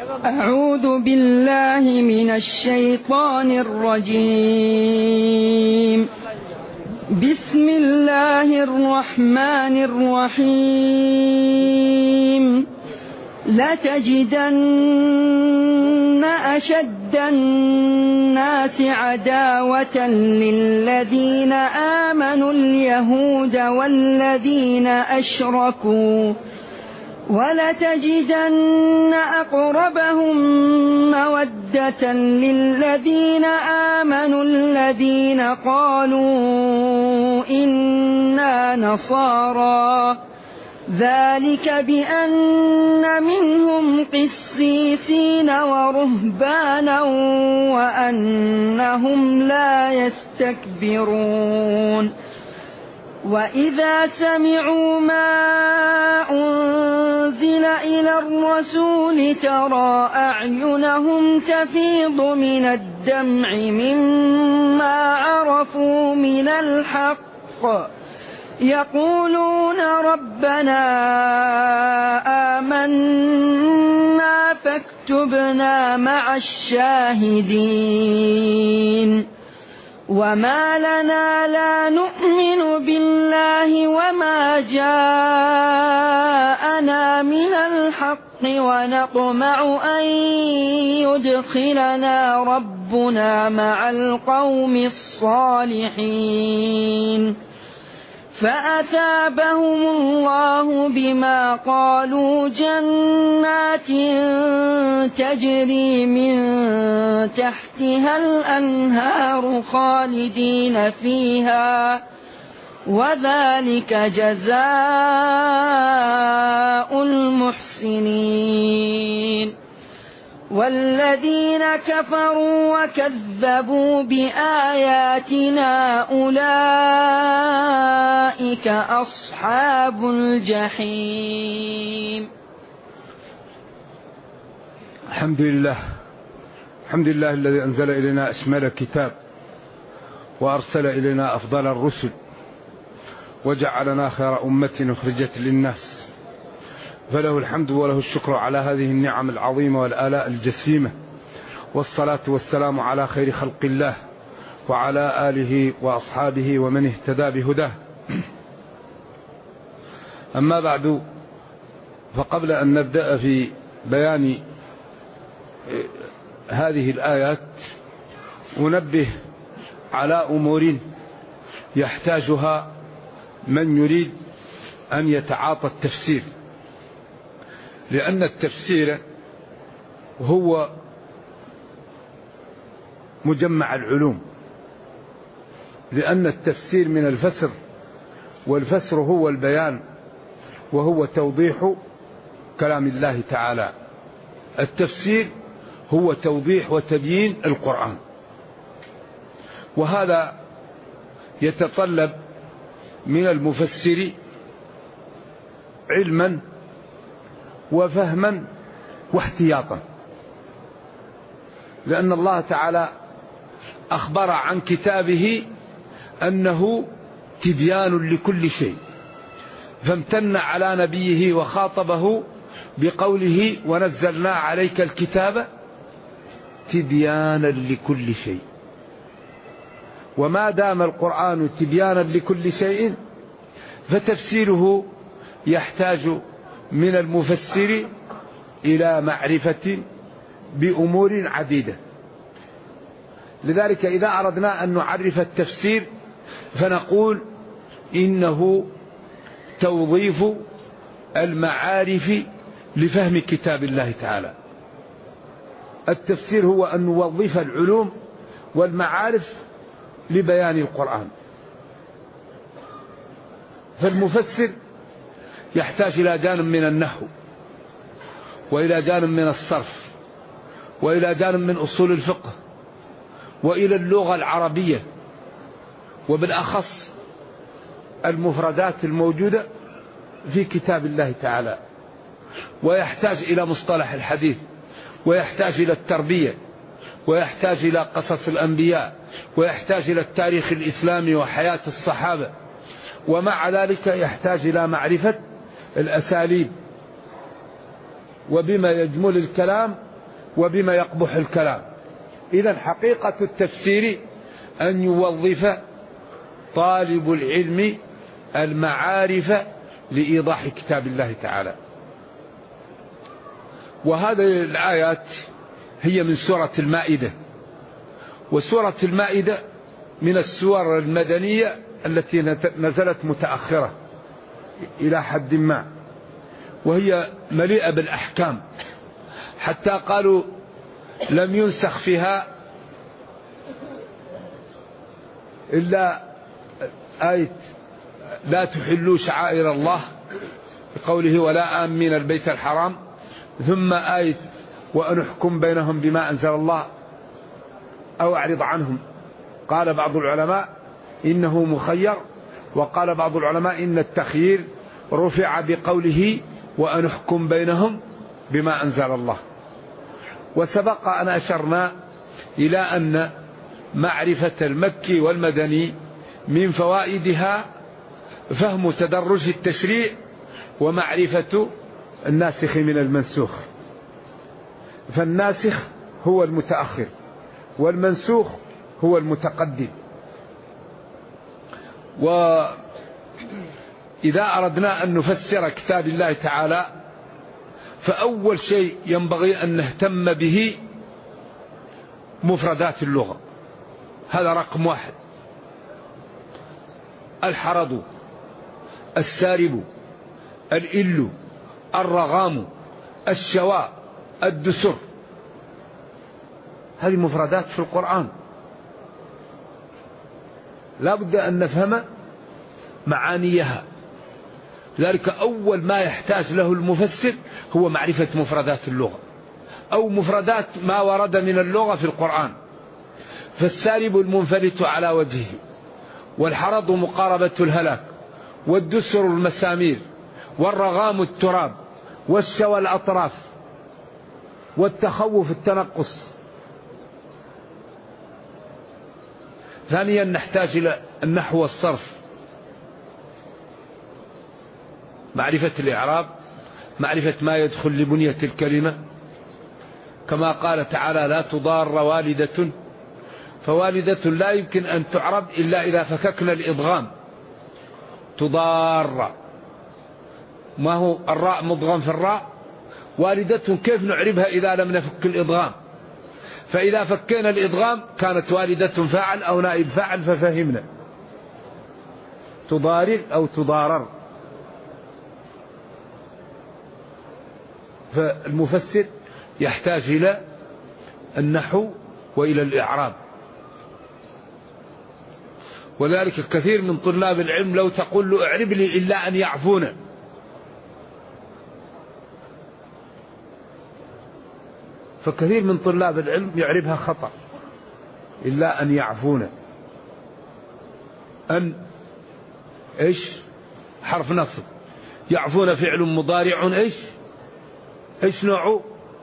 أعوذ بالله من الشيطان الرجيم. بسم الله الرحمن الرحيم. لتجدن أشد الناس عداوة للذين آمنوا اليهود والذين أشركوا، ولتجدن أقربهم مودة للذين آمنوا الذين قالوا إنا نصارى، ذلك بأن منهم قسيسين ورهبانا وأنهم لا يستكبرون. وإذا سمعوا ما أنزل إلى الرسول ترى أعينهم تفيض من الدمع مما عرفوا من الحق، يقولون ربنا آمنا فاكتبنا مع الشاهدين. وما لنا لا نؤمن بالله وما جاءنا من الحق ونطمع أن يدخلنا ربنا مع القوم الصالحين، فأثابهم الله بما قالوا جنات تجري من تحتها الأنهار خالدين فيها، وذلك جزاء المحسنين. والذين كفروا وكذبوا بآياتنا أولئك أصحاب الجحيم. الحمد لله الذي أنزل إلينا أشمل الكتاب وأرسل إلينا أفضل الرسل وجعلنا خير أمة أخرجت للناس، فله الحمد وله الشكر على هذه النعم العظيمة والآلاء الجسيمة، والصلاة والسلام على خير خلق الله وعلى آله وأصحابه ومن اهتدى بهداه. أما بعد، فقبل أن نبدأ في بيان هذه الآيات أنبه على أمور يحتاجها من يريد أن يتعاطى التفسير، لأن التفسير هو مجمع العلوم، لأن التفسير من الفسر، والفسر هو البيان وهو توضيح كلام الله تعالى. التفسير هو توضيح وتبيين القرآن، وهذا يتطلب من المفسر علما وفهما واحتياطا، لأن الله تعالى أخبر عن كتابه أنه تبيان لكل شيء، فامتن على نبيه وخاطبه بقوله ونزلنا عليك الكتاب تبيانا لكل شيء. وما دام القرآن تبيانا لكل شيء فتفسيره يحتاج من المفسر إلى معرفة بأمور عديدة. لذلك إذا أردنا أن نعرف التفسير فنقول إنه توظيف المعارف لفهم كتاب الله تعالى. التفسير هو أن نوظف العلوم والمعارف لبيان القرآن. فالمفسر يحتاج إلى جانب من النحو، وإلى جانب من الصرف، وإلى جانب من أصول الفقه، وإلى اللغة العربية، وبالأخص المفردات الموجودة في كتاب الله تعالى، ويحتاج إلى مصطلح الحديث، ويحتاج إلى التربية، ويحتاج إلى قصص الأنبياء، ويحتاج إلى التاريخ الإسلامي وحياة الصحابة، ومع ذلك يحتاج إلى معرفة الأساليب وبما يجمل الكلام وبما يقبح الكلام. إذن حقيقة التفسير أن يوظف طالب العلم المعارف لإيضاح كتاب الله تعالى. وهذه الآيات هي من سورة المائدة، وسورة المائدة من السور المدنية التي نزلت متأخرة إلى حد ما، وهي مليئة بالأحكام، حتى قالوا لم ينسخ فيها إلا آية لا تحلوا شعائر الله بقوله ولا آمين البيت الحرام، ثم آية وأن احكم بينهم بما أنزل الله أو أعرض عنهم. قال بعض العلماء إنه مخير، وقال بعض العلماء إن التخيير رفع بقوله وأن احكم بينهم بما أنزل الله. وسبق أن أشرنا إلى أن معرفة المكي والمدني من فوائدها فهم تدرج التشريع ومعرفة الناسخ من المنسوخ. فالناسخ هو المتأخر والمنسوخ هو المتقدم. وإذا أردنا أن نفسر كتاب الله تعالى فأول شيء ينبغي أن نهتم به مفردات اللغة، هذا رقم واحد. الحرض، السارب، الإل، الرغام، الشواء، الدسر، هذه مفردات في القرآن لا بد أن نفهم معانيها. لذلك أول ما يحتاج له المفسر هو معرفة مفردات اللغة أو مفردات ما ورد من اللغة في القرآن. فالسارب المنفلت على وجهه، والحرض مقاربة الهلاك، والدسر المسامير، والرغام التراب، والشوى الأطراف، والتخوف التنقص. ثانيا نحتاج إلى النحو والصرف، معرفة الإعراب، معرفة ما يدخل لبنية الكلمة، كما قال تعالى لا تضار والدة، فوالدة لا يمكن أن تعرب إلا إذا فككنا الإضغام. تضار ما هو الراء مضغم في الراء، والدة كيف نعربها إذا لم نفك الإضغام؟ فإذا فكينا الإضغام كانت والدة فاعل أو نائب فاعل ففهمنا. تضارر أو تضارر. فالمفسر يحتاج إلى النحو وإلى الإعراب. ولذلك كثير من طلاب العلم لو تقول له اعرب لي إلا أن يعفون، فكثير من طلاب العلم يعربها خطأ. إلا أن يعفون، أن إيش؟ حرف نصب. يعفون فعل مضارع إيش نوعه؟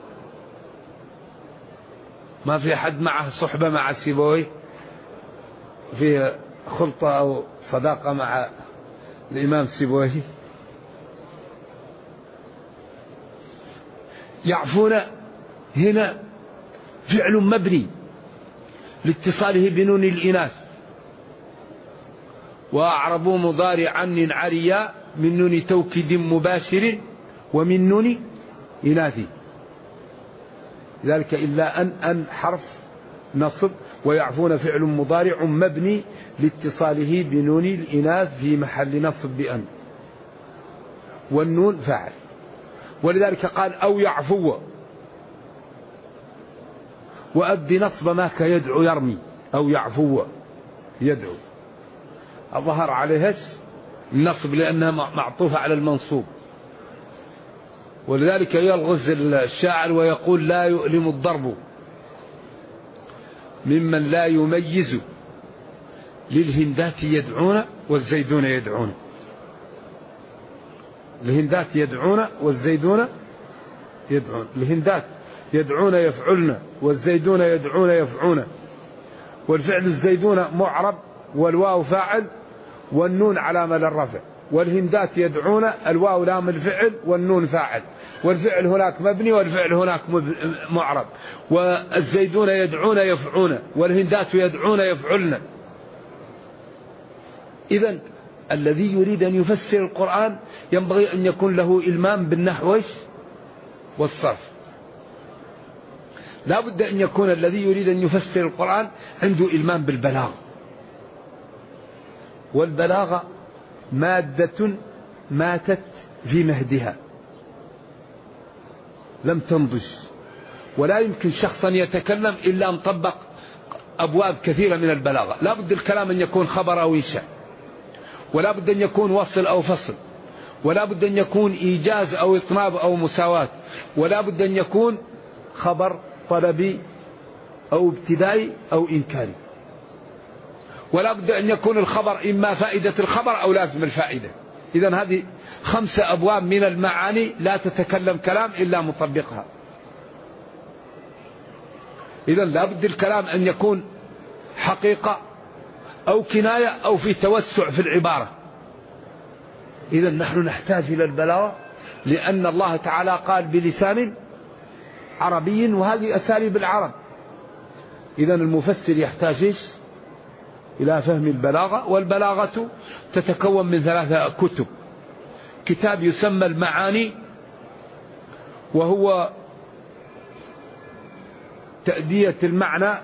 ما في حد معه صحبة مع سيبوي، في خلطة أو صداقة مع الإمام سيبوي؟ يعفون هنا فعل مبني لاتصاله بنون الإناث، وأعربوا مضارعا عريا من نون توكيد مباشر ومن نون إناث. ذلك إلا أن حرف نصب، ويعفون فعل مضارع مبني لاتصاله بنون الإناث في محل نصب بأن، والنون فاعل. ولذلك قال أو يعفو، وأبدي نصب ما كيدعو يرمي، أو يعفو يدعو، الظهر عليها النصب لأنها معطوفة على المنصوب. ولذلك يلغز الشاعر ويقول لا يؤلم الضرب ممن لا يميز، للهندات يدعون والزيدون يدعون. الهندات يدعون والزيدون يدعون. الهندات يدعون يفعلن، والزيدون يدعون يفعون. والفعل الزيدون معرب، والواو فاعل، والنون علامة للرفع. والهندات يدعون، الواو لام الفعل والنون فاعل، والفعل هناك مبني والفعل هناك معرب. والزيدون يدعون يفعون، والهندات يدعون يفعلن. إذن الذي يريد أن يفسر القرآن ينبغي أن يكون له إلمام بالنحو والصرف. لا بد أن يكون الذي يريد أن يفسر القرآن عنده إلمام بالبلاغة. والبلاغة مادة ماتت في مهدها لم تنضج، ولا يمكن شخصا يتكلم إلا أن طبق أبواب كثيرة من البلاغة. لا بد الكلام أن يكون خبر أو إنشاء، ولا بد أن يكون وصل أو فصل، ولا بد أن يكون إيجاز أو إطناب أو مساواة، ولا بد أن يكون خبر طلبي أو ابتدائي أو إنكاري، ولا بد أن يكون الخبر إما فائدة الخبر أو لازم الفائدة. إذن هذه 5 أبواب من المعاني لا تتكلم كلام إلا مطبقها. إذن لا بد الكلام أن يكون حقيقة أو كناية أو في توسع في العبارة. إذن نحن نحتاج إلى البلاغة، لأن الله تعالى قال بلسان عربي، وهذه أساليب العرب. إذن المفسر يحتاج إلى فهم البلاغة. والبلاغة تتكون من 3 كتب. كتاب يسمى المعاني، وهو تأدية المعنى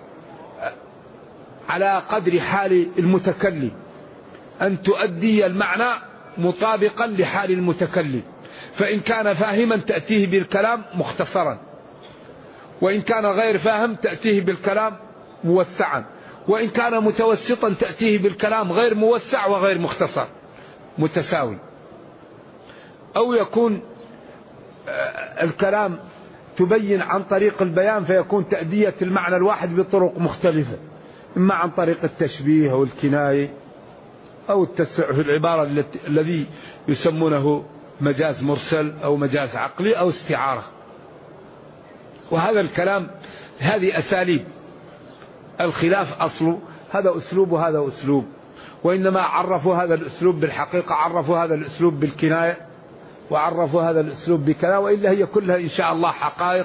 على قدر حال المتكلم، أن تؤدي المعنى مطابقا لحال المتكلم. فإن كان فاهما تأتيه بالكلام مختصرا، وإن كان غير فاهم تأتيه بالكلام موسعا، وإن كان متوسطا تأتيه بالكلام غير موسع وغير مختصر متساوي. أو يكون الكلام تبين عن طريق البيان، فيكون تأدية المعنى الواحد بطرق مختلفة، إما عن طريق التشبيه أو الكناية أو التسع في العبارة الذي يسمونه مجاز مرسل أو مجاز عقلي أو استعارة. وهذا الكلام هذه أساليب. الخلاف أصله هذا أسلوب وهذا أسلوب، وإنما عرفوا هذا الأسلوب بالحقيقة، عرفوا هذا الأسلوب بالكناية، وعرفوا هذا الأسلوب بكذا، وإلا هي كلها إن شاء الله حقائق.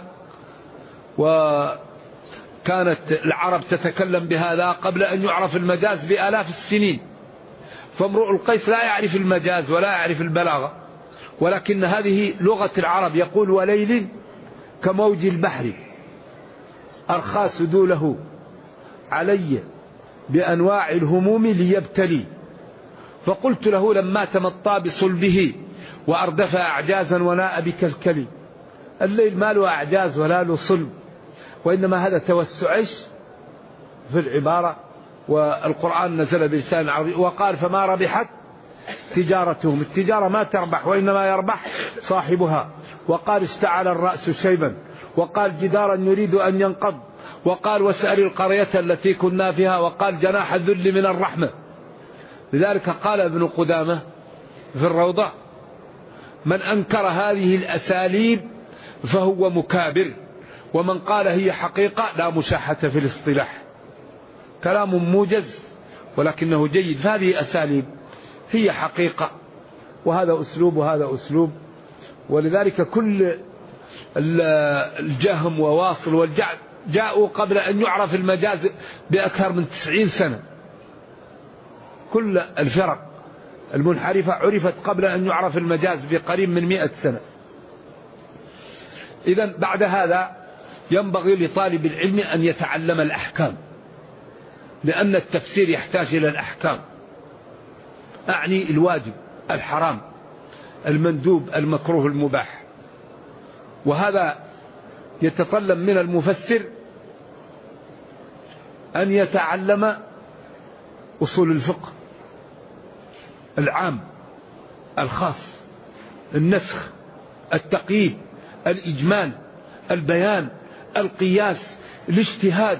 وكانت العرب تتكلم بهذا قبل أن يعرف المجاز بآلاف السنين. فامرؤ القيس لا يعرف المجاز ولا يعرف البلاغة، ولكن هذه لغة العرب. يقول: وليل كموج البحر أرخى سدوله علي بأنواع الهموم ليبتلي، فقلت له لما تمطى بصلبه وأردف أعجازا وناء بكلكلي. الليل ما له أعجاز ولا له صلب، وإنما هذا توسعش في العبارة. والقرآن نزل بلسان عربي. وقال: فما ربحت تجارتهم. التجارة ما تربح، وإنما يربح صاحبها. وقال: اشتعل الرأس شيبا. وقال: جدارا يريد أن ينقض. وقال: واسأل القرية التي كنا فيها. وقال: جناح الذل من الرحمة. لذلك قال ابن قدامة في الروضة: من أنكر هذه الأساليب فهو مكابر، ومن قال هي حقيقة لا مشاحة في الاصطلاح. كلام موجز ولكنه جيد. فهذه أساليب هي حقيقة، وهذا أسلوب وهذا أسلوب. ولذلك كل الجهم وواصل والجعد جاءوا قبل أن يعرف المجاز بأكثر من 90 سنة. كل الفرق المنحرفة عرفت قبل أن يعرف المجاز بقريب من 100 سنة. إذن بعد هذا ينبغي لطالب العلم أن يتعلم الأحكام، لأن التفسير يحتاج إلى الأحكام. أعني الواجب، الحرام، المندوب، المكروه، المباح. وهذا يتطلب من المفسر أن يتعلم أصول الفقه العام، الخاص، النسخ، التقييد، الإجمال، البيان، القياس، الاجتهاد.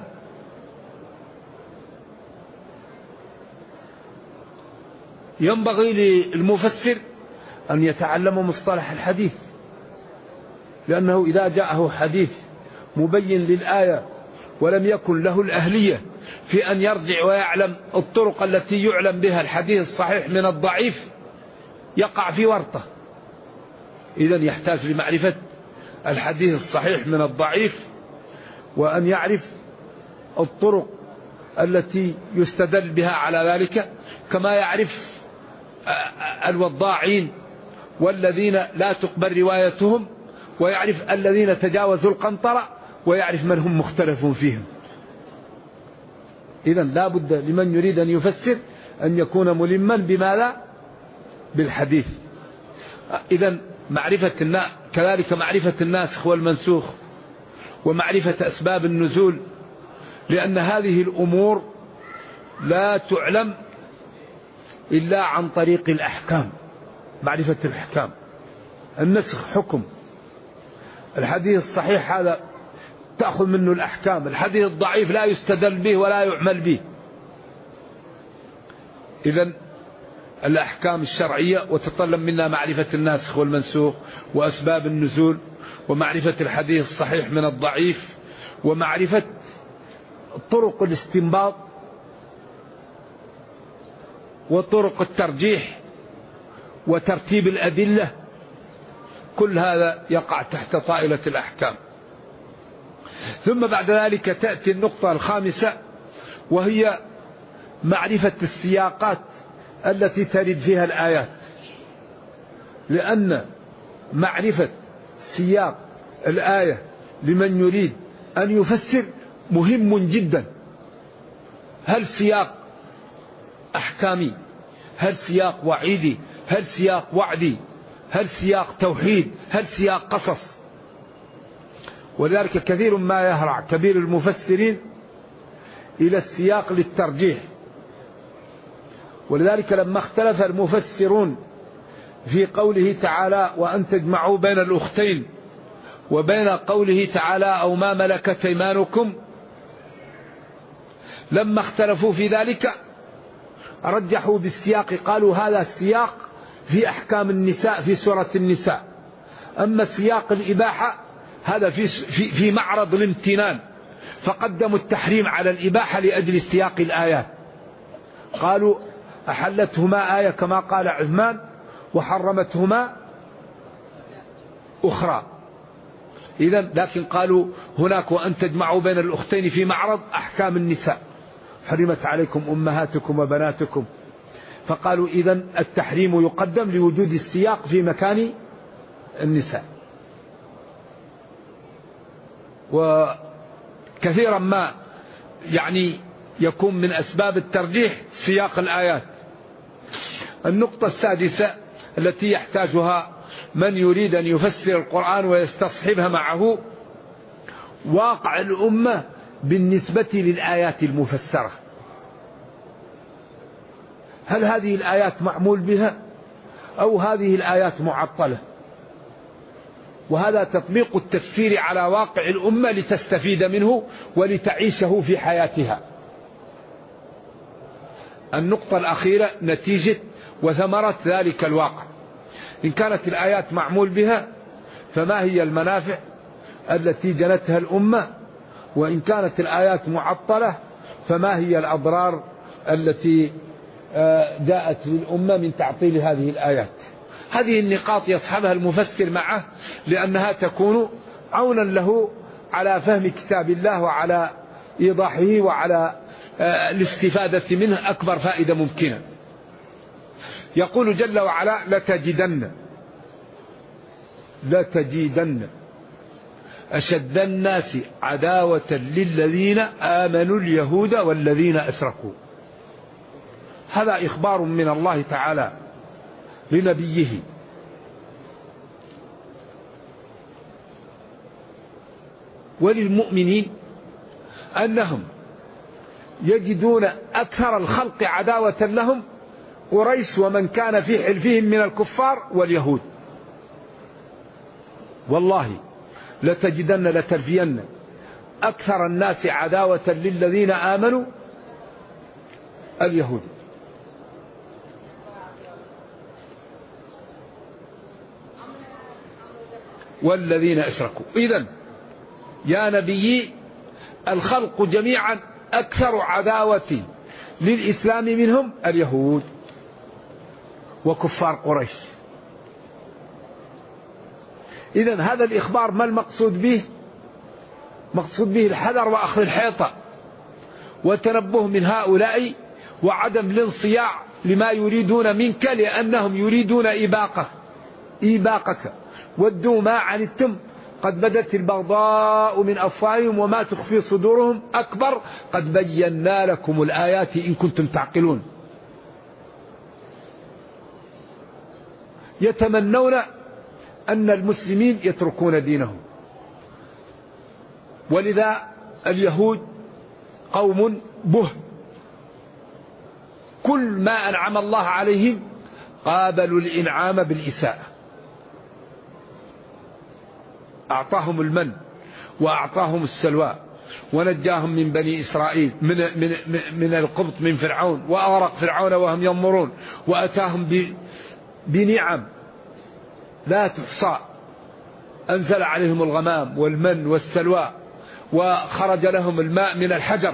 ينبغي للمفسر أن يتعلم مصطلح الحديث، لأنه إذا جاءه حديث مبين للآية ولم يكن له الأهلية في أن يرجع ويعلم الطرق التي يعلم بها الحديث الصحيح من الضعيف، يقع في ورطة. إذن يحتاج لمعرفة الحديث الصحيح من الضعيف، وأن يعرف الطرق التي يستدل بها على ذلك، كما يعرف الوضاعين والذين لا تقبل روايتهم، ويعرف الذين تجاوزوا القنطرة، ويعرف من هم مختلفون فيهم. إذن لا بد لمن يريد أن يفسر أن يكون ملما بماذا؟ بالحديث. إذن كذلك معرفة الناسخ والمنسوخ، ومعرفة أسباب النزول، لأن هذه الأمور لا تعلم إلا عن طريق الأحكام، معرفة الأحكام. النسخ حكم، الحديث الصحيح هذا تأخذ منه الأحكام، الحديث الضعيف لا يستدل به ولا يعمل به. إذن الأحكام الشرعية وتتطلب منا معرفة الناسخ والمنسوخ، وأسباب النزول، ومعرفة الحديث الصحيح من الضعيف، ومعرفة طرق الاستنباط وطرق الترجيح وترتيب الأدلة. كل هذا يقع تحت طائلة الأحكام. ثم بعد ذلك تأتي النقطة الخامسة، وهي معرفة السياقات التي ترد فيها الآيات، لأن معرفة سياق الآية لمن يريد أن يفسر مهم جدا. هل سياق أحكامي؟ هل سياق وعيدي؟ هل سياق وعدي؟ هل سياق توحيد؟ هل سياق قصص؟ ولذلك كثير ما يهرع كبير المفسرين إلى السياق للترجيح. ولذلك لما اختلف المفسرون في قوله تعالى وأن تجمعوا بين الأختين، وبين قوله تعالى أو ما ملكت أيمانكم، لما اختلفوا في ذلك رجحوا بالسياق، قالوا هذا السياق في أحكام النساء في سورة النساء، أما سياق الإباحة هذا في معرض الامتنان، فقدموا التحريم على الإباحة لأجل سياق الآيات. قالوا أحلتهما آية كما قال عثمان، وحرمتهما أخرى. إذن لكن قالوا هناك وأن تجمعوا بين الأختين في معرض أحكام النساء، حرمت عليكم أمهاتكم وبناتكم، فقالوا إذن التحريم يقدم لوجود السياق في مكان النساء. وكثيرا ما يكون من أسباب الترجيح سياق الآيات. النقطة السادسة التي يحتاجها من يريد أن يفسر القرآن ويستصحبها معه، واقع الأمة بالنسبة للآيات المفسرة. هل هذه الآيات معمول بها أو هذه الآيات معطلة؟ وهذا تطبيق التفسير على واقع الأمة لتستفيد منه ولتعيشه في حياتها. النقطة الأخيرة نتيجة وثمرة ذلك الواقع. إن كانت الآيات معمول بها فما هي المنافع التي جنتها الأمة، وإن كانت الآيات معطلة فما هي الأضرار التي جاءت للأمة من تعطيل هذه الآيات. هذه النقاط يصحبها المفسر معه، لأنها تكون عونا له على فهم كتاب الله وعلى إيضاحه وعلى الاستفادة منه أكبر فائدة ممكنة. يقول جل وعلا لتجدن أشد الناس عداوة للذين آمنوا اليهود والذين أشركوا. هذا إخبار من الله تعالى لنبيه وللمؤمنين أنهم يجدون أكثر الخلق عداوة لهم قريش ومن كان في حلفهم من الكفار واليهود. والله لتلفين أكثر الناس عداوة للذين آمنوا اليهود. والذين أشركوا. إذن يا نبي الخلق جميعا أكثر عداوة للإسلام منهم اليهود، وكفار قريش. إذن هذا الإخبار ما المقصود به؟ مقصود به الحذر وأخذ الحيطة وتنبه من هؤلاء وعدم الانصياع لما يريدون منك، لأنهم يريدون إيباقك. ودوا ما عنتم قد بدت البغضاء من أفواههم وما تخفي صدورهم أكبر قد بينا لكم الآيات إن كنتم تعقلون. يتمنون أن المسلمين يتركون دينهم، ولذا اليهود قوم به، كل ما أنعم الله عليهم قابلوا الإنعام بالإساءة. أعطاهم المن وأعطاهم السلوى ونجاهم من بني إسرائيل من القبط من فرعون، وأغرق فرعون وهم ينظرون، وأتاهم بنعم لا تحصى، أنزل عليهم الغمام والمن والسلوى، وخرج لهم الماء من الحجر،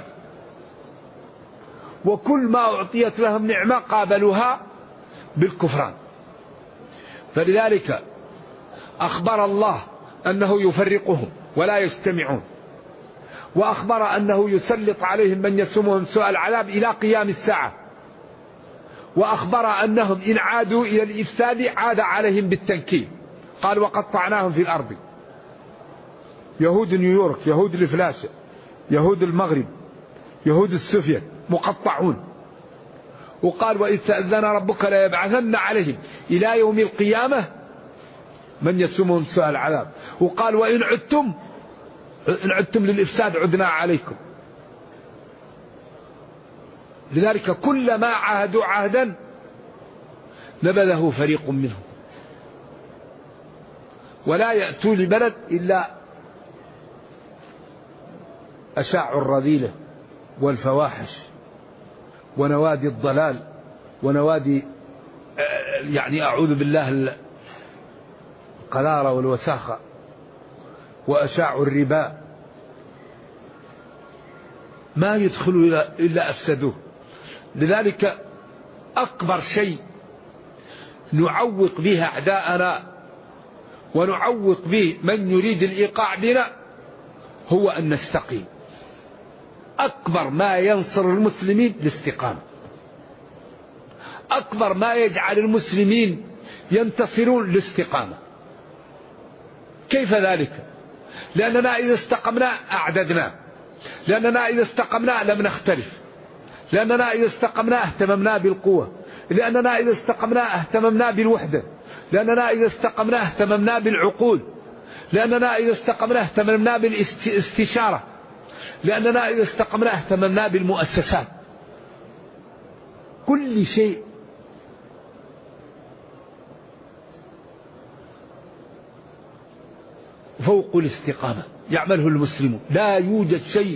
وكل ما أعطيت لهم نعمة قابلوها بالكفران. فلذلك أخبر الله أنه يفرقهم ولا يجتمعون، وأخبر أنه يسلط عليهم من يسومهم سوء العذاب إلى قيام الساعة، وأخبر أنهم إن عادوا إلى الإفساد عاد عليهم بالتنكيل. قال وقطعناهم في الأرض، يهود نيويورك، يهود الفلاشة، يهود المغرب، يهود السوفيت مقطعون. وقال وإذ تأذن ربك ليبعثن عليهم إلى يوم القيامة من يسومهم سوء العذاب. وقال وإن عدتم للإفساد عدنا عليكم. لذلك كلما عاهدوا عهدا نبذه فريق منهم، ولا يأتوا لبلد إلا أشاعوا الرذيلة والفواحش ونوادي الضلال ونوادي يعني أعوذ بالله القذارة والوساخة، وأشاعوا الربا، ما يدخلوا إلا أفسدوه. لذلك أكبر شيء نعوق به أعداءنا ونعوق به من يريد الإيقاع بنا هو أن نستقيم. أكبر ما ينصر المسلمين الاستقامة، أكبر ما يجعل المسلمين ينتصرون الاستقامة. كيف ذلك؟ لأننا إذا استقمنا أعددنا، لأننا إذا استقمنا لم نختلف، لأننا إذا استقمنا اهتممنا بالقوة، لأننا إذا استقمنا اهتممنا بالوحدة، لأننا إذا استقمنا اهتممنا بالعقول، لأننا إذا استقمنا اهتممنا بالاستشارة، لأننا إذا استقمنا اهتممنا بالمؤسسات. كل شيء فوق الاستقامة يعمله المسلمون. لا يوجد شيء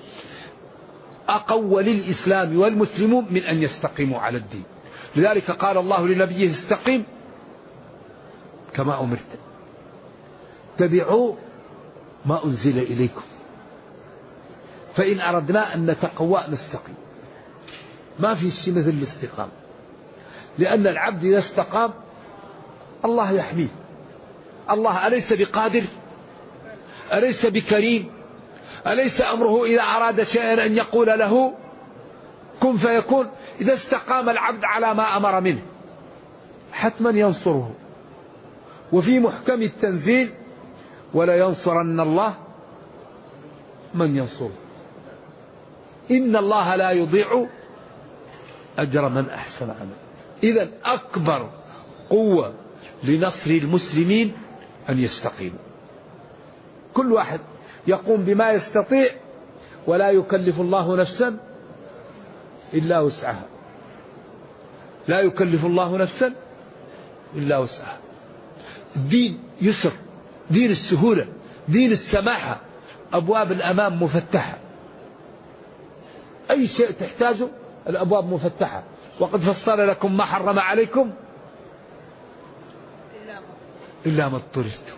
أقوى للإسلام والمسلمون من أن يستقيموا على الدين. لذلك قال الله لنبيه استقيم كما أمرت، اتبعوا ما أنزل إليكم، فإن أردنا أن نتقوى نستقيم. ما في شيء مثل الاستقامة، لأن العبد إذا استقام الله يحميه. الله أليس بقادر؟ أليس بكريم؟ أليس أمره إذا أراد شيئا أن يقول له كن فيكون؟ إذا استقام العبد على ما أمر منه حتما ينصره. وفي محكم التنزيل ولا ينصرن الله من ينصره، إن الله لا يضيع أجر من أحسن عملا. إذن أكبر قوة لنصر المسلمين أن يستقيموا، كل واحد يقوم بما يستطيع، ولا يكلف الله نفسا إلا وسعها، لا يكلف الله نفسا إلا وسعها. الدين يسر، دين السهولة، دين السماحة، أبواب الأمام مفتحة، أي شيء تحتاجه الأبواب مفتحة. وقد فصل لكم ما حرم عليكم إلا ما اضطررتم.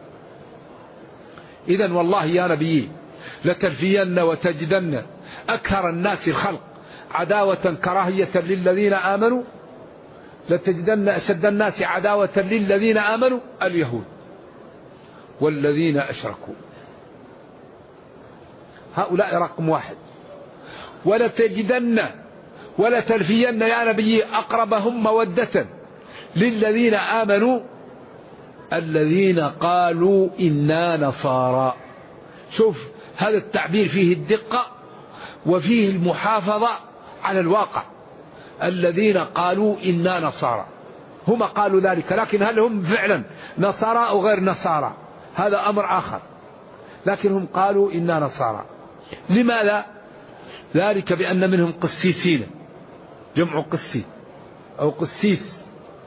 إذن والله يا نبي لتلفين وتجدن أكثر الناس الخلق عداوة كراهية للذين آمنوا لتجدن أشد الناس عداوة للذين آمنوا اليهود والذين أشركوا. هؤلاء رقم واحد. ولتجدن ولتلفين يا نبي أقربهم مودة للذين آمنوا الذين قالوا إنا نصارى. شوف هذا التعبير فيه الدقة وفيه المحافظة على الواقع. الذين قالوا إنا نصارى، هم قالوا ذلك، لكن هل هم فعلا نصارى أو غير نصارى هذا أمر آخر، لكن هم قالوا إنا نصارى. لماذا؟ ذلك بأن منهم قسيسين، جمع قسي أو قسيس،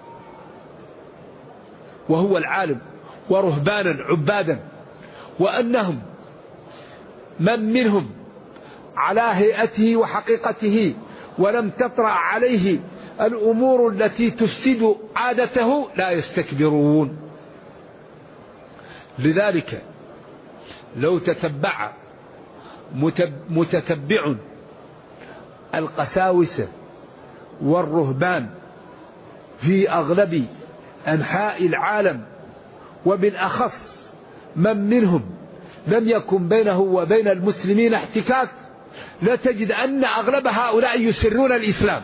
وهو العالم، ورهبانا عبادا، وأنهم من منهم على هيئته وحقيقته ولم تطرأ عليه الأمور التي تفسد عادته لا يستكبرون. لذلك لو تتبع متتبع القساوسة والرهبان في أغلب أنحاء العالم، وبالأخص من منهم لم يكن بينه وبين المسلمين احتكاك، لا تجد أن أغلب هؤلاء يسرون الإسلام.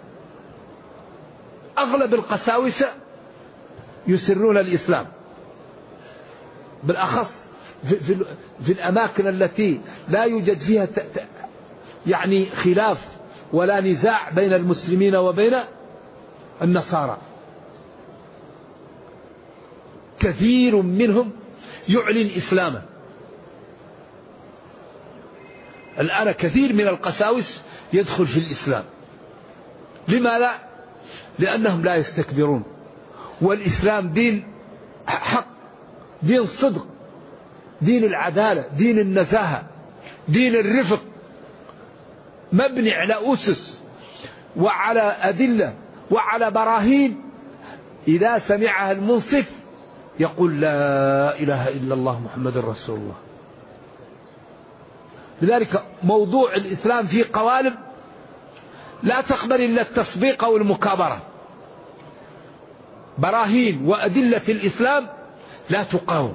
أغلب القساوسة يسرون الإسلام، بالأخص في الأماكن التي لا يوجد فيها يعني خلاف ولا نزاع بين المسلمين وبين النصارى. كثير منهم يعلن إسلامه. الآن كثير من القساوس يدخل في الإسلام. لماذا؟ لأنهم لا يستكبرون، والإسلام دين حق، دين صدق، دين العدالة، دين النزاهة، دين الرفق، مبني على أسس وعلى أدلة وعلى براهين إذا سمعها المنصف يقول لا إله إلا الله محمد رسول الله. لذلك موضوع الإسلام فيه قوالب لا تقبل إلا التصديق أو المكابرة. براهين وأدلة الإسلام لا تقاوم.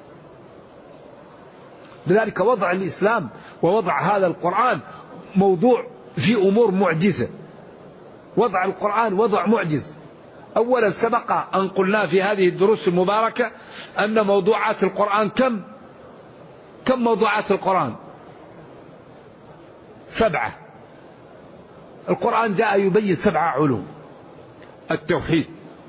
لذلك وضع الإسلام ووضع هذا القرآن موضوع في أمور معجزة. وضع القرآن وضع معجز. أولا سبق أن قلنا في هذه الدروس المباركة أن موضوعات القرآن كم موضوعات القرآن؟ 7. القرآن جاء يبين 7 علوم: التوحيد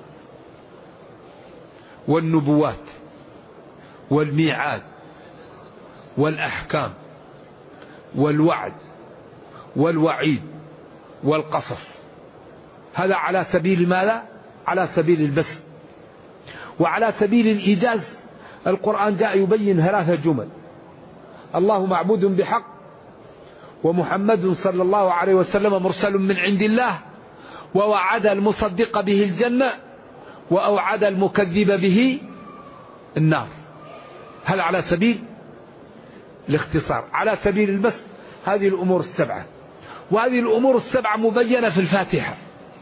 والنبوات والميعاد والأحكام والوعد والوعيد والقصص. هذا على سبيل ماذا؟ على سبيل البسط. وعلى سبيل الإيجاز القرآن جاء يبين 3 جمل: الله معبود بحق، ومحمد صلى الله عليه وسلم مرسل من عند الله، ووعد المصدق به الجنة، وأوعد المكذب به النار. هل على سبيل الاختصار؟ على سبيل البسط هذه الأمور 7. وهذه الأمور 7 مبينة في الفاتحة،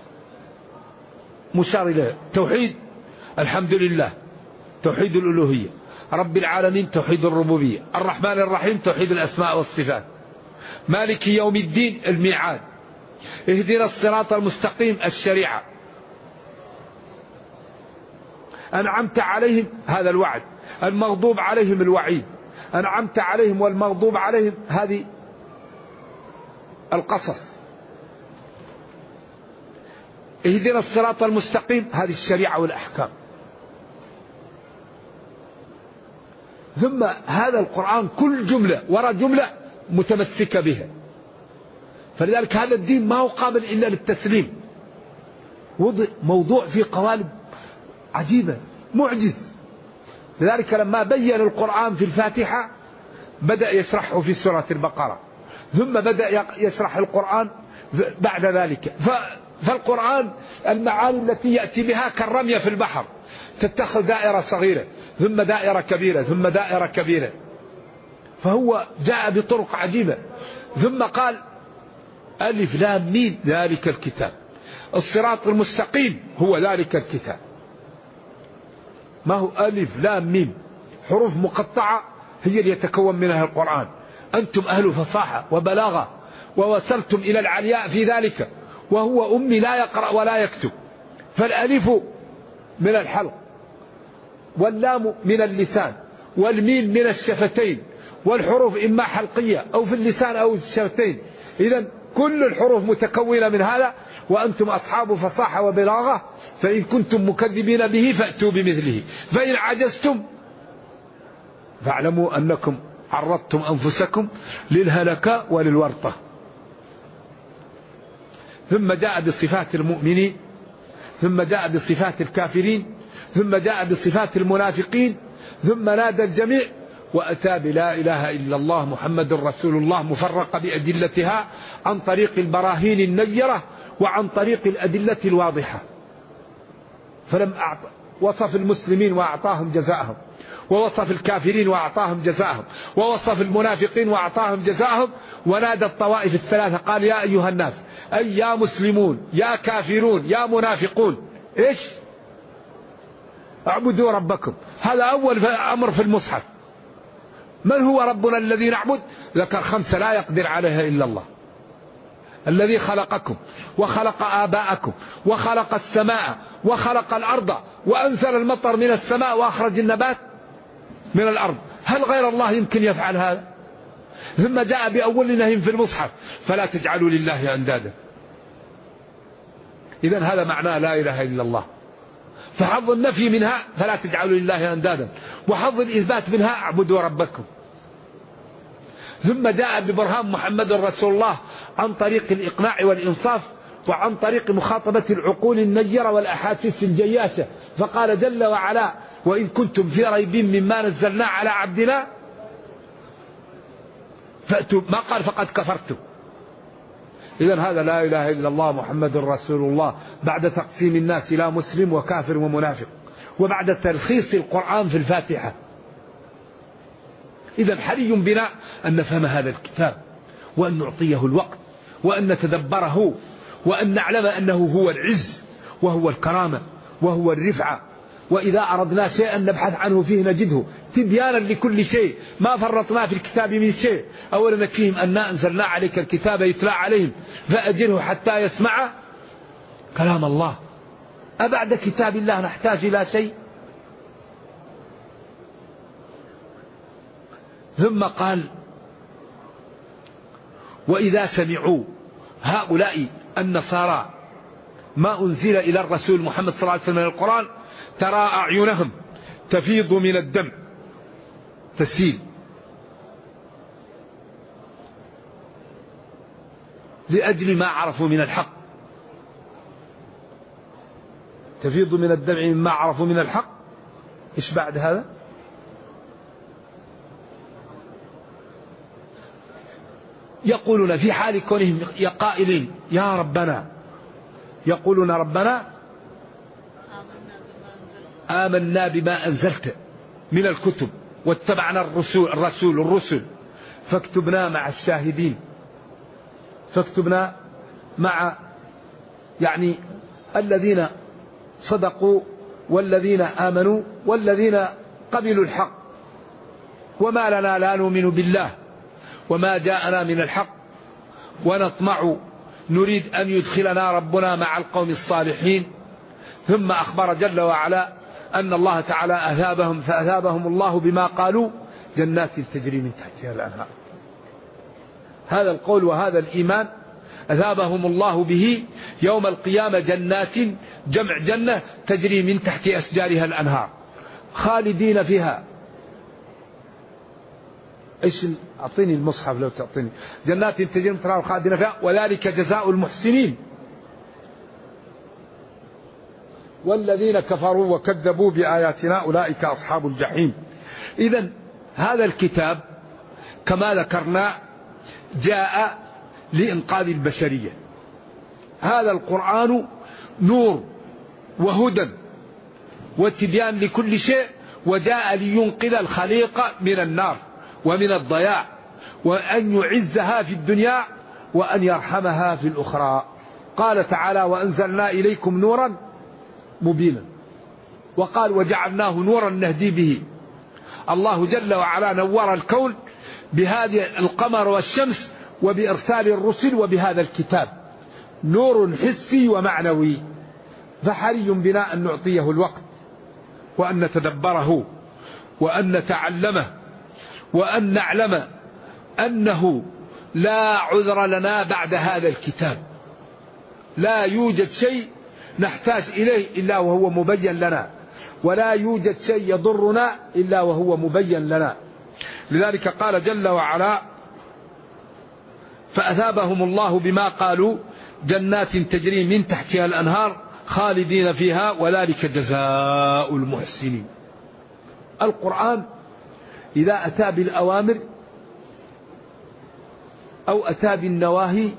مشار إليه: توحيد الحمد لله، توحيد الألوهية، رب العالمين توحيد الربوبية، الرحمن الرحيم توحيد الأسماء والصفات، مالك يوم الدين الميعاد، اهدنا الصراط المستقيم الشريعة، أنعمت عليهم هذا الوعد، المغضوب عليهم الوعيد، أنعمت عليهم والمغضوب عليهم هذه القصص، اهدنا الصراط المستقيم هذه الشريعة والأحكام. ثم هذا القرآن كل جملة وراء جملة متمسكة بها. فلذلك هذا الدين ما هو قابل إلا للتسليم. موضوع في قوالب عجيبة، معجز. لذلك لما بين القرآن في الفاتحة بدأ يشرحه في سورة البقرة، ثم بدأ يشرح القرآن بعد ذلك. فالقرآن المعاني التي يأتي بها كالرمية في البحر، تتخذ دائرة صغيرة ثم دائرة كبيرة ثم دائرة كبيرة. فهو جاء بطرق عجيبة. ثم قال: ألف لام ميم ذلك الكتاب الصراط المستقيم هو ذلك الكتاب. ما هو ألف لام ميم، حروف مقطعة هي اللي يتكون منها القرآن. أنتم أهل فصاحة وبلاغة ووصلتم إلى العلياء في ذلك، وهو أمي لا يقرأ ولا يكتب. فالألف من الحلق، واللام من اللسان، والميم من الشفتين، والحروف إما حلقية أو في اللسان أو الشفتين. إذن كل الحروف متكونة من هذا، وأنتم أصحاب فصاحة وبلاغة، فإن كنتم مكذبين به فأتوا بمثله، فإن عجزتم فاعلموا أنكم عرضتم أنفسكم للهلكة وللورطة. ثم جاء بصفات المؤمنين، ثم جاء بصفات الكافرين، ثم جاء بصفات المنافقين، ثم نادى الجميع وأتى بلا إله إلا الله محمد رسول الله مفرقة بأدلتها عن طريق البراهين النيرة وعن طريق الأدلة الواضحة. فلم وصف المسلمين وأعطاهم جزاءهم، ووصف الكافرين وأعطاهم جزاءهم، ووصف المنافقين وأعطاهم جزاءهم، ونادى الطوائف الثلاثة قال يا أيها الناس، أي يا مسلمون يا كافرون يا منافقون، إيش؟ اعبدوا ربكم. هذا أول أمر في المصحف. من هو ربنا الذي نعبد؟ ذكر 5 لا يقدر عليها إلا الله، الذي خلقكم وخلق آباءكم وخلق السماء وخلق الأرض وأنزل المطر من السماء وأخرج النبات من الأرض. هل غير الله يمكن يفعل هذا؟ ثم جاء بأول نهي في المصحف فلا تجعلوا لله أندادا. إذن هذا معناه لا إله إلا الله. فحظ النفي منها فلا تجعلوا لله أندادا، وحظ الإثبات منها اعبدوا ربكم. ثم جاء ببرهان محمد رسول الله عن طريق الإقناع والإنصاف، وعن طريق مخاطبة العقول النيرة والأحاسيس الجياشة، فقال جل وعلا وإن كنتم في ريب مما نزلنا على عبدنا فأتوا، ما قال فقد كفرتم. إذن هذا لا إله إلا الله محمد رسول الله بعد تقسيم الناس إلى مسلم وكافر ومنافق، وبعد تلخيص القرآن في الفاتحة. إذن حري بنا أن نفهم هذا الكتاب، وأن نعطيه الوقت، وأن نتدبره، وأن نعلم أنه هو العز وهو الكرامة وهو الرفعة. وإذا أردنا شيئا نبحث عنه فيه نجده تبيانا لكل شيء، ما فرطنا في الكتاب من شيء. أولا نكفيهم أن أنزلنا عليك الكتاب يتلى عليهم فأجره حتى يسمع كلام الله. أبعد كتاب الله نحتاج إلى شيء؟ ثم قال وإذا سمعوا هؤلاء النصارى ما أنزل إلى الرسول محمد صلى الله عليه وسلم من القرآن ترى أعينهم تفيض من الدم، تسيل، لأجل ما عرفوا من الحق. تفيض من الدم مما عرفوا من الحق. إيش بعد هذا؟ يقولون في حال كونهم قائلين يا ربنا، يقولون ربنا آمنا بما أنزلت من الكتب واتبعنا الرسل فاكتبنا مع الشاهدين. فاكتبنا مع يعني الذين صدقوا والذين آمنوا والذين قبلوا الحق. وما لنا لا نؤمن بالله وما جاءنا من الحق ونطمع نريد أن يدخلنا ربنا مع القوم الصالحين. ثم أخبر جل وعلا أن الله تعالى أثابهم فأثابهم الله بما قالوا جنات تجري من تحتها الأنهار. هذا القول وهذا الإيمان أثابهم الله به يوم القيامة جنات جمع جنة تجري من تحت أشجارها الأنهار خالدين فيها. إيش أعطيني المصحف لو تعطيني. جنات تجري من تحتها خالدين فيها وذلك جزاء المحسنين. والذين كفروا وكذبوا بآياتنا أولئك أصحاب الجحيم. إذن هذا الكتاب كما ذكرنا جاء لإنقاذ البشرية. هذا القرآن نور وهدى وتبيان لكل شيء، وجاء لينقذ الخليقة من النار ومن الضياع، وأن يعزها في الدنيا وأن يرحمها في الأخرى. قال تعالى وأنزلنا إليكم نورا مبينا، وقال وجعلناه نورا نهدي به. الله جل وعلا نور الكون بهذه القمر والشمس وبإرسال الرسل وبهذا الكتاب، نور حسي ومعنوي. فحري بنا أن نعطيه الوقت وأن نتدبره وأن نتعلمه وأن نعلم أنه لا عذر لنا بعد هذا الكتاب. لا يوجد شيء نحتاج إليه إلا وهو مبين لنا، ولا يوجد شيء يضرنا إلا وهو مبين لنا. لذلك قال جل وعلا فأثابهم الله بما قالوا جنات تجري من تحتها الأنهار خالدين فيها وذلك جزاء المحسنين. القرآن إذا أتى بالأوامر أو أتى بالنواهي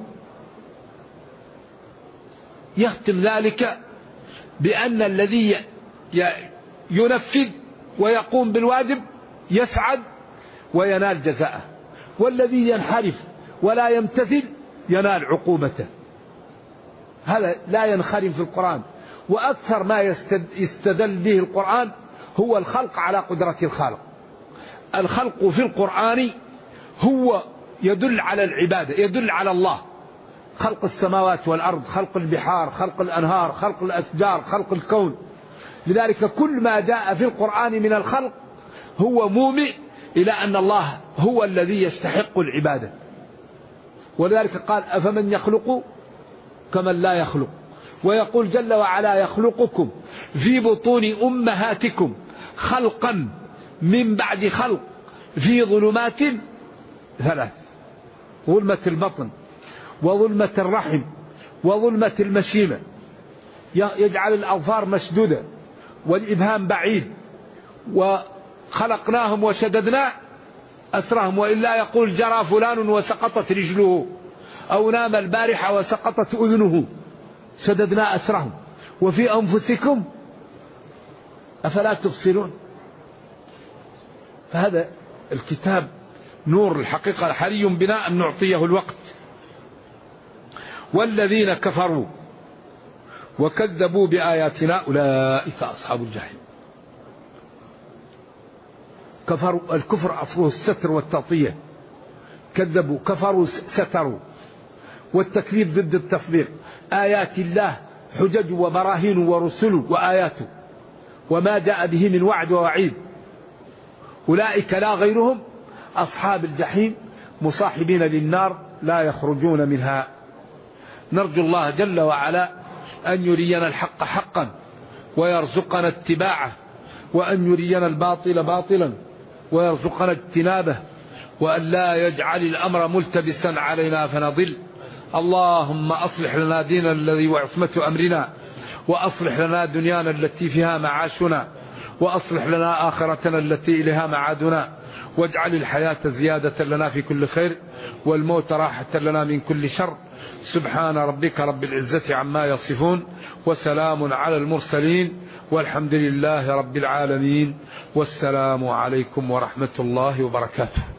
يختم ذلك بأن الذي ينفذ ويقوم بالواجب يسعد وينال جزاءه، والذي ينحرف ولا يمتثل ينال عقوبته. هذا لا ينخرم في القرآن. وأكثر ما يستدل به القرآن هو الخلق على قدرة الخالق. الخلق في القرآن هو يدل على العبادة، يدل على الله. خلق السماوات والأرض، خلق البحار، خلق الأنهار، خلق الأشجار، خلق الكون. لذلك كل ما جاء في القرآن من الخلق هو مومئ إلى أن الله هو الذي يستحق العبادة. ولذلك قال أفمن يخلق كمن لا يخلق. ويقول جل وعلا يخلقكم في بطون أمهاتكم خلقا من بعد خلق في ظلمات ثلاث: ظلمة البطن وظلمة الرحم وظلمة المشيمة. يجعل الأظفار مشدودة والإبهام بعيد. وخلقناهم وشددنا أسرهم، وإلا يقول جرى فلان وسقطت رجله، أو نام البارحة وسقطت أذنه. شددنا أسرهم. وفي أنفسكم أفلا تبصرون. فهذا الكتاب نور الحقيقة. حري بنا أن نعطيه الوقت. والذين كفروا وكذبوا بآياتنا أولئك أصحاب الجحيم. كفروا، الكفر أصله الستر والتغطية. كذبوا، كفروا، ستروا. والتكذيب ضد التصديق. آيات الله حجج وبراهين ورسل وآياته وما جاء به من وعد ووعيد. أولئك لا غيرهم أصحاب الجحيم مصاحبين للنار لا يخرجون منها. نرجو الله جل وعلا أن يرينا الحق حقا ويرزقنا اتباعه، وأن يرينا الباطل باطلا ويرزقنا اجتنابه، وأن لا يجعل الأمر ملتبسا علينا فنضل. اللهم أصلح لنا ديننا الذي وعصمة أمرنا، وأصلح لنا دنيانا التي فيها معاشنا، وأصلح لنا آخرتنا التي إليها معادنا، واجعل الحياة زيادة لنا في كل خير، والموت راحة لنا من كل شر. سبحان ربك رب العزة عما يصفون، وسلام على المرسلين، والحمد لله رب العالمين، والسلام عليكم ورحمة الله وبركاته.